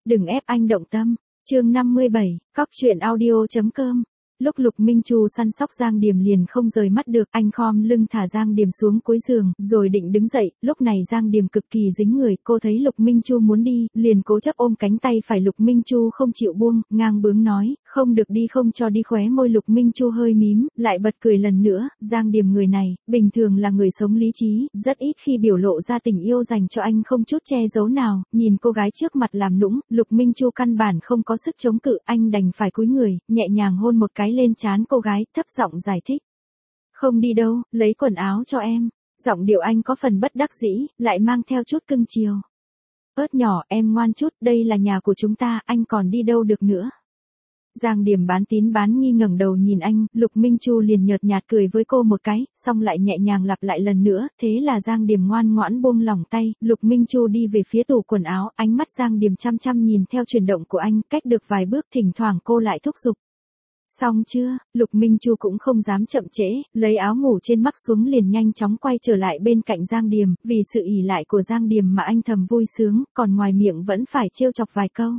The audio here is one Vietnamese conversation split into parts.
Đừng ép anh động tâm. Chương 57, Cóc truyện audio.com. Lúc Lục Minh Chu săn sóc Giang Điềm liền không rời mắt được, anh khom lưng thả Giang Điềm xuống cuối giường, rồi định đứng dậy, lúc này Giang Điềm cực kỳ dính người, cô thấy Lục Minh Chu muốn đi, liền cố chấp ôm cánh tay phải Lục Minh Chu không chịu buông, ngang bướng nói, không được đi, không cho đi. Khóe môi Lục Minh Chu hơi mím, lại bật cười lần nữa. Giang Điềm người này, bình thường là người sống lý trí, rất ít khi biểu lộ ra tình yêu dành cho anh không chút che giấu nào, nhìn cô gái trước mặt làm nũng, Lục Minh Chu căn bản không có sức chống cự, anh đành phải cúi người, nhẹ nhàng hôn một cái lên trán cô gái, thấp giọng giải thích. Không đi đâu, lấy quần áo cho em. Giọng điệu anh có phần bất đắc dĩ, lại mang theo chút cưng chiều. Ớt nhỏ, em ngoan chút, đây là nhà của chúng ta, anh còn đi đâu được nữa. Giang Điềm bán tín bán nghi ngẩng đầu nhìn anh, Lục Minh Chu liền nhợt nhạt cười với cô một cái, xong lại nhẹ nhàng lặp lại lần nữa, thế là Giang Điềm ngoan ngoãn buông lỏng tay, Lục Minh Chu đi về phía tủ quần áo, ánh mắt Giang Điềm chăm chăm nhìn theo chuyển động của anh, cách được vài bước thỉnh thoảng cô lại thúc giục. Xong chưa? Lục Minh Chu cũng không dám chậm trễ, lấy áo ngủ trên mắc xuống liền nhanh chóng quay trở lại bên cạnh Giang Điềm, vì sự ỷ lại của Giang Điềm mà anh thầm vui sướng, còn ngoài miệng vẫn phải trêu chọc vài câu.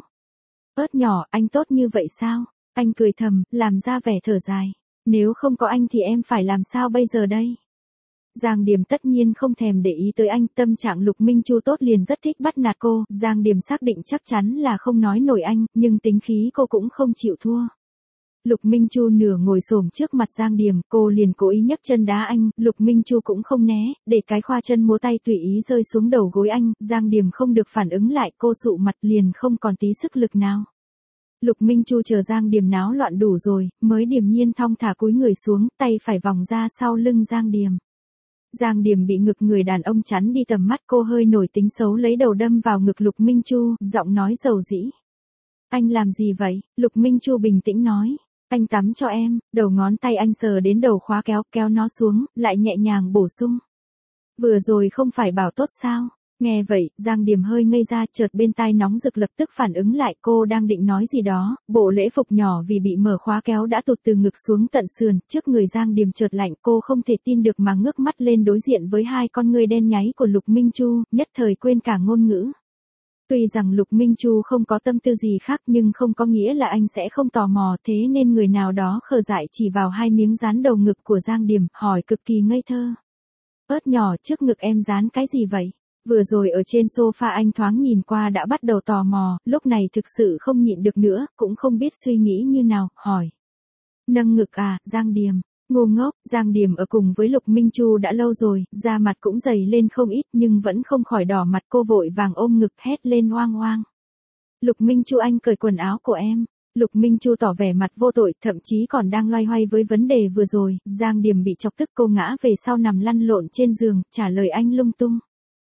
Ớt nhỏ, anh tốt như vậy sao? Anh cười thầm, làm ra vẻ thở dài. Nếu không có anh thì em phải làm sao bây giờ đây? Giang Điềm tất nhiên không thèm để ý tới anh, tâm trạng Lục Minh Chu tốt liền rất thích bắt nạt cô, Giang Điềm xác định chắc chắn là không nói nổi anh, nhưng tính khí cô cũng không chịu thua. Lục Minh Chu nửa ngồi xổm trước mặt Giang Điềm, cô liền cố ý nhấc chân đá anh, Lục Minh Chu cũng không né, để cái khoa chân múa tay tùy ý rơi xuống đầu gối anh, Giang Điềm không được phản ứng lại, cô sụ mặt liền không còn tí sức lực nào. Lục Minh Chu chờ Giang Điềm náo loạn đủ rồi, mới điềm nhiên thong thả cúi người xuống, tay phải vòng ra sau lưng Giang Điềm. Giang Điềm bị ngực người đàn ông chắn đi tầm mắt, cô hơi nổi tính xấu lấy đầu đâm vào ngực Lục Minh Chu, giọng nói dầu dĩ. Anh làm gì vậy? Lục Minh Chu bình tĩnh nói. Anh tắm cho em, đầu ngón tay anh sờ đến đầu khóa kéo nó xuống, lại nhẹ nhàng bổ sung. Vừa rồi không phải bảo tốt sao? Nghe vậy, Giang Điềm hơi ngây ra, chợt bên tai nóng rực lập tức phản ứng lại, cô đang định nói gì đó, bộ lễ phục nhỏ vì bị mở khóa kéo đã tụt từ ngực xuống tận sườn, trước người Giang Điềm chợt lạnh, cô không thể tin được mà ngước mắt lên đối diện với hai con ngươi đen nháy của Lục Minh Chu, nhất thời quên cả ngôn ngữ. Tuy rằng Lục Minh Chu không có tâm tư gì khác nhưng không có nghĩa là anh sẽ không tò mò, thế nên người nào đó khờ dại chỉ vào hai miếng dán đầu ngực của Giang Điềm, hỏi cực kỳ ngây thơ. Ớt nhỏ, trước ngực em dán cái gì vậy? Vừa rồi ở trên sofa anh thoáng nhìn qua đã bắt đầu tò mò, lúc này thực sự không nhịn được nữa, cũng không biết suy nghĩ như nào, hỏi. Nâng ngực à, Giang Điềm. Ngu ngốc, Giang Điềm ở cùng với Lục Minh Chu đã lâu rồi, da mặt cũng dày lên không ít nhưng vẫn không khỏi đỏ mặt, cô vội vàng ôm ngực hét lên oang oang. Lục Minh Chu, anh cởi quần áo của em. Lục Minh Chu tỏ vẻ mặt vô tội, thậm chí còn đang loay hoay với vấn đề vừa rồi, Giang Điềm bị chọc tức, cô ngã về sau nằm lăn lộn trên giường, trả lời anh lung tung.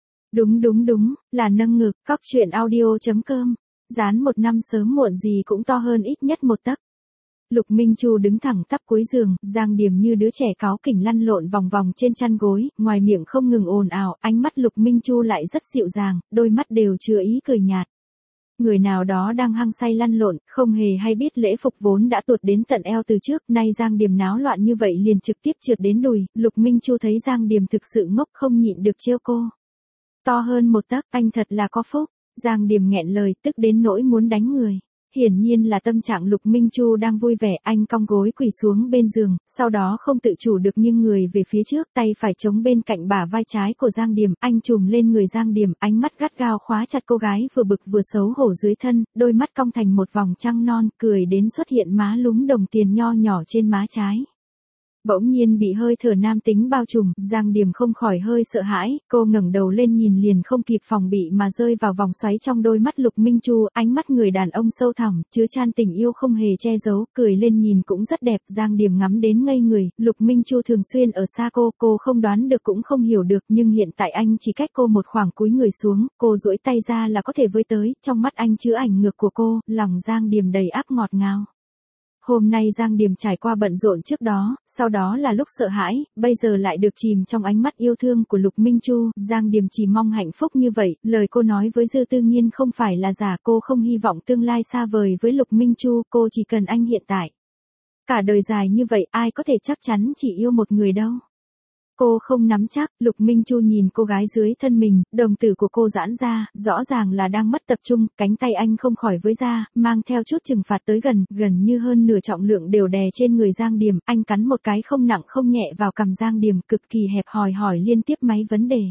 Đúng, là nâng ngực, Cóc truyện audio.com. Dán một năm sớm muộn gì cũng to hơn ít nhất một tấc. Lục Minh Chu đứng thẳng tắp cuối giường, Giang Điềm như đứa trẻ cáu kỉnh lăn lộn vòng vòng trên chăn gối, ngoài miệng không ngừng ồn ào, ánh mắt Lục Minh Chu lại rất dịu dàng, đôi mắt đều chứa ý cười nhạt. Người nào đó đang hăng say lăn lộn, không hề hay biết lễ phục vốn đã tuột đến tận eo từ trước, nay Giang Điềm náo loạn như vậy liền trực tiếp trượt đến đùi, Lục Minh Chu thấy Giang Điềm thực sự ngốc không nhịn được trêu cô. To hơn một tấc, anh thật là có phúc. Giang Điềm nghẹn lời, tức đến nỗi muốn đánh người. Hiển nhiên là tâm trạng Lục Minh Chu đang vui vẻ, anh cong gối quỳ xuống bên giường, sau đó không tự chủ được nghiêng người về phía trước, tay phải chống bên cạnh bả vai trái của Giang Điềm, anh chùm lên người Giang Điềm, ánh mắt gắt gao khóa chặt cô gái vừa bực vừa xấu hổ dưới thân, đôi mắt cong thành một vòng trăng non, cười đến xuất hiện má lúm đồng tiền nho nhỏ trên má trái. Bỗng nhiên bị hơi thở nam tính bao trùm, Giang Điềm không khỏi hơi sợ hãi, cô ngẩng đầu lên nhìn liền không kịp phòng bị mà rơi vào vòng xoáy trong đôi mắt Lục Minh Chu, ánh mắt người đàn ông sâu thẳm, chứa chan tình yêu không hề che giấu, cười lên nhìn cũng rất đẹp, Giang Điềm ngắm đến ngây người, Lục Minh Chu thường xuyên ở xa cô không đoán được cũng không hiểu được, nhưng hiện tại anh chỉ cách cô một khoảng cúi người xuống, cô duỗi tay ra là có thể với tới, trong mắt anh chứa ảnh ngược của cô, lòng Giang Điềm đầy áp ngọt ngào. Hôm nay Giang Điềm trải qua bận rộn trước đó, sau đó là lúc sợ hãi, bây giờ lại được chìm trong ánh mắt yêu thương của Lục Minh Chu, Giang Điềm chỉ mong hạnh phúc như vậy, lời cô nói với Dư Tư Nhiên không phải là giả, cô không hy vọng tương lai xa vời với Lục Minh Chu, cô chỉ cần anh hiện tại. Cả đời dài như vậy ai có thể chắc chắn chỉ yêu một người đâu. Cô không nắm chắc, Lục Minh Chu nhìn cô gái dưới thân mình, đồng tử của cô giãn ra, rõ ràng là đang mất tập trung, cánh tay anh không khỏi với ra, mang theo chút trừng phạt tới gần như hơn nửa trọng lượng đều đè trên người Giang Điềm, anh cắn một cái không nặng không nhẹ vào cằm Giang Điềm, cực kỳ hẹp hòi hỏi liên tiếp mấy vấn đề.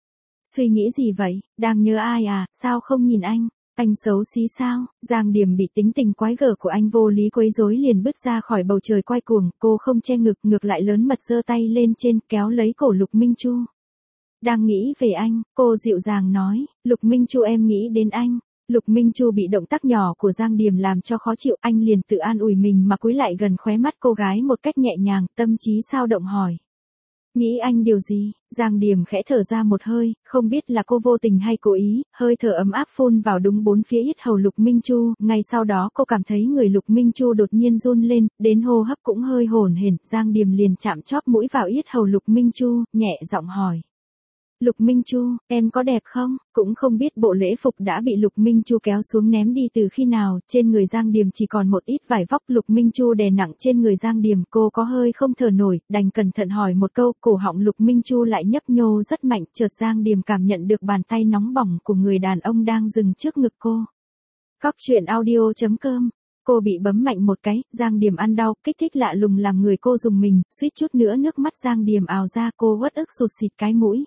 Suy nghĩ gì vậy, đang nhớ ai à, sao không nhìn anh? Anh xấu xí sao? Giang Điềm bị tính tình quái gở của anh vô lý quấy rối liền bứt ra khỏi bầu trời quay cuồng, cô không che ngực, ngược lại lớn mật giơ tay lên trên, kéo lấy cổ Lục Minh Chu. Đang nghĩ về anh, cô dịu dàng nói, Lục Minh Chu em nghĩ đến anh. Lục Minh Chu bị động tác nhỏ của Giang Điềm làm cho khó chịu, anh liền tự an ủi mình mà cúi lại gần khóe mắt cô gái một cách nhẹ nhàng, tâm trí sao động hỏi. Nghĩ anh điều gì? Giang Điềm khẽ thở ra một hơi, không biết là cô vô tình hay cố ý, hơi thở ấm áp phun vào đúng bốn phía yết hầu Lục Minh Chu, ngay sau đó cô cảm thấy người Lục Minh Chu đột nhiên run lên, đến hô hấp cũng hơi hổn hển, Giang Điềm liền chạm chóp mũi vào yết hầu Lục Minh Chu, nhẹ giọng hỏi. Lục Minh Chu, em có đẹp không? Cũng không biết bộ lễ phục đã bị Lục Minh Chu kéo xuống ném đi từ khi nào, trên người Giang Điềm chỉ còn một ít vải vóc, Lục Minh Chu đè nặng trên người Giang Điềm, cô có hơi không thở nổi, đành cẩn thận hỏi một câu, cổ họng Lục Minh Chu lại nhấp nhô rất mạnh, chợt Giang Điềm cảm nhận được bàn tay nóng bỏng của người đàn ông đang dừng trước ngực cô. Cóc truyện audio.com. Cô bị bấm mạnh một cái, Giang Điềm ăn đau, kích thích lạ lùng làm người cô rùng mình, suýt chút nữa nước mắt Giang Điềm ào ra, cô uất ức sụt sịt cái mũi.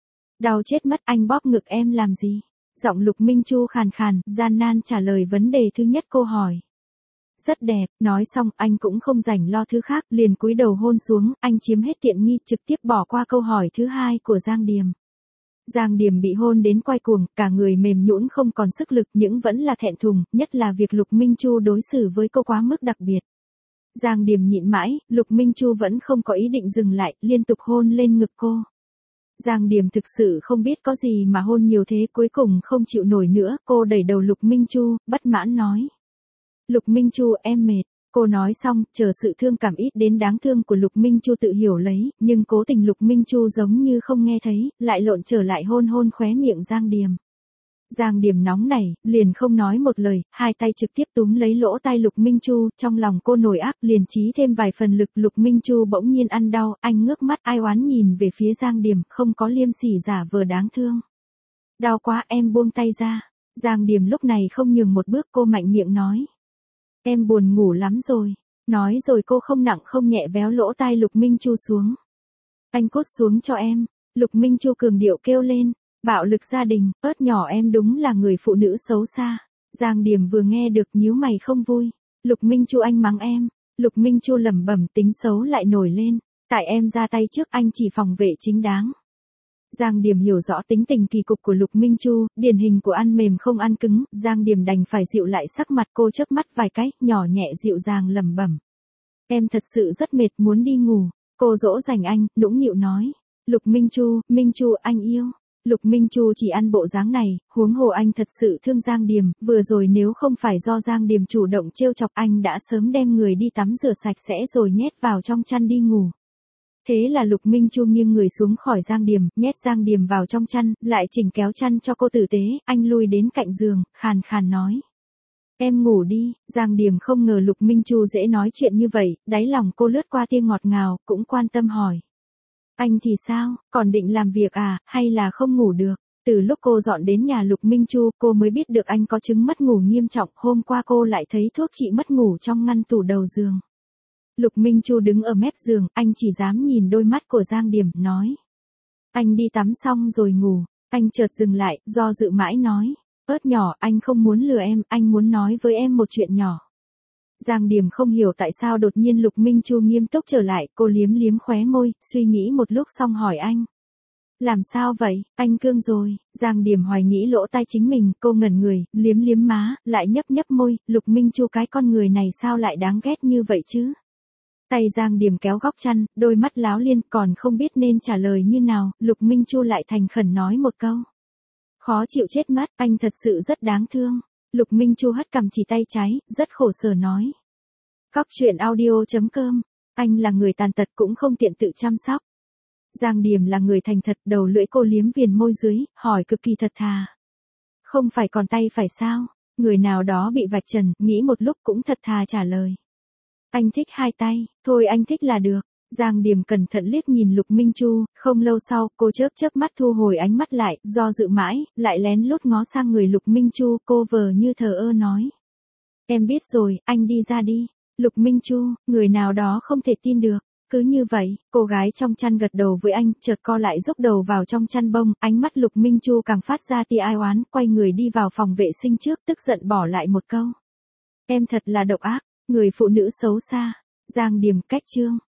Đau chết mất, anh bóp ngực em làm gì? Giọng Lục Minh Chu khàn khàn, gian nan trả lời vấn đề thứ nhất cô hỏi. Rất đẹp, nói xong, anh cũng không rảnh lo thứ khác, liền cúi đầu hôn xuống, anh chiếm hết tiện nghi, trực tiếp bỏ qua câu hỏi thứ hai của Giang Điềm. Giang Điềm bị hôn đến quay cuồng, cả người mềm nhũn không còn sức lực, nhưng vẫn là thẹn thùng, nhất là việc Lục Minh Chu đối xử với cô quá mức đặc biệt. Giang Điềm nhịn mãi, Lục Minh Chu vẫn không có ý định dừng lại, liên tục hôn lên ngực cô. Giang Điềm thực sự không biết có gì mà hôn nhiều thế, cuối cùng không chịu nổi nữa, cô đẩy đầu Lục Minh Chu, bất mãn nói. Lục Minh Chu, em mệt. Cô nói xong, chờ sự thương cảm ít đến đáng thương của Lục Minh Chu tự hiểu lấy, nhưng cố tình Lục Minh Chu giống như không nghe thấy, lại lộn trở lại hôn khóe miệng Giang Điềm. Giang Điềm nóng nảy, liền không nói một lời, hai tay trực tiếp túm lấy lỗ tai Lục Minh Chu, trong lòng cô nổi áp liền chí thêm vài phần lực, Lục Minh Chu bỗng nhiên ăn đau, anh ngước mắt ai oán nhìn về phía Giang Điềm, không có liêm sỉ giả vờ đáng thương. Đau quá, em buông tay ra. Giang Điềm lúc này không nhường một bước, cô mạnh miệng nói. Em buồn ngủ lắm rồi. Nói rồi cô không nặng không nhẹ véo lỗ tai Lục Minh Chu xuống. Anh cút xuống cho em. Lục Minh Chu cường điệu kêu lên. Bạo lực gia đình, ớt nhỏ em đúng là người phụ nữ xấu xa. Giang Điềm vừa nghe được nhíu mày không vui. Lục Minh Chu anh mắng em. Lục Minh Chu lẩm bẩm tính xấu lại nổi lên. Tại em ra tay trước anh chỉ phòng vệ chính đáng. Giang Điềm hiểu rõ tính tình kỳ cục của Lục Minh Chu, điển hình của ăn mềm không ăn cứng, Giang Điềm đành phải dịu lại sắc mặt, cô chớp mắt vài cái, nhỏ nhẹ dịu dàng lẩm bẩm. Em thật sự rất mệt muốn đi ngủ. Cô dỗ dành anh, nũng nịu nói. Lục Minh Chu anh yêu. Lục Minh Chu chỉ ăn bộ dáng này, huống hồ anh thật sự thương Giang Điềm, vừa rồi nếu không phải do Giang Điềm chủ động trêu chọc anh đã sớm đem người đi tắm rửa sạch sẽ rồi nhét vào trong chăn đi ngủ. Thế là Lục Minh Chu nghiêng người xuống khỏi Giang Điềm, nhét Giang Điềm vào trong chăn, lại chỉnh kéo chăn cho cô tử tế, anh lui đến cạnh giường, khàn khàn nói. Em ngủ đi, Giang Điềm không ngờ Lục Minh Chu dễ nói chuyện như vậy, đáy lòng cô lướt qua tia ngọt ngào, cũng quan tâm hỏi. Anh thì sao, còn định làm việc à, hay là không ngủ được? Từ lúc cô dọn đến nhà Lục Minh Chu, cô mới biết được anh có chứng mất ngủ nghiêm trọng, hôm qua cô lại thấy thuốc trị mất ngủ trong ngăn tủ đầu giường. Lục Minh Chu đứng ở mép giường, anh chỉ dám nhìn đôi mắt của Giang Điềm, nói. Anh đi tắm xong rồi ngủ, anh chợt dừng lại, do dự mãi nói. Ớt nhỏ, anh không muốn lừa em, anh muốn nói với em một chuyện nhỏ. Giang Điềm không hiểu tại sao đột nhiên Lục Minh Chu nghiêm túc trở lại, cô liếm liếm khóe môi, suy nghĩ một lúc xong hỏi anh. Làm sao vậy, anh cương rồi, Giang Điềm hoài nghĩ lỗ tai chính mình, cô ngẩn người, liếm liếm má, lại nhấp môi, Lục Minh Chu cái con người này sao lại đáng ghét như vậy chứ? Tay Giang Điềm kéo góc chăn, đôi mắt láo liên, còn không biết nên trả lời như nào, Lục Minh Chu lại thành khẩn nói một câu. Khó chịu chết mất, anh thật sự rất đáng thương. Lục Minh Chu hất cằm chỉ tay trái, rất khổ sở nói. Cóc truyện audio.com, anh là người tàn tật cũng không tiện tự chăm sóc. Giang Điềm là người thành thật, đầu lưỡi cô liếm viền môi dưới, hỏi cực kỳ thật thà. Không phải còn tay phải sao? Người nào đó bị vạch trần, nghĩ một lúc cũng thật thà trả lời. Anh thích hai tay, thôi anh thích là được. Giang Điểm cẩn thận liếc nhìn Lục Minh Chu, không lâu sau, cô chớp chớp mắt thu hồi ánh mắt lại, do dự mãi, lại lén lút ngó sang người Lục Minh Chu, cô vờ như thờ ơ nói. Em biết rồi, anh đi ra đi. Lục Minh Chu, người nào đó không thể tin được. Cứ như vậy, cô gái trong chăn gật đầu với anh, chợt co lại rúc đầu vào trong chăn bông, ánh mắt Lục Minh Chu càng phát ra tia ai oán, quay người đi vào phòng vệ sinh trước, tức giận bỏ lại một câu. Em thật là độc ác, người phụ nữ xấu xa. Giang Điểm cách chương.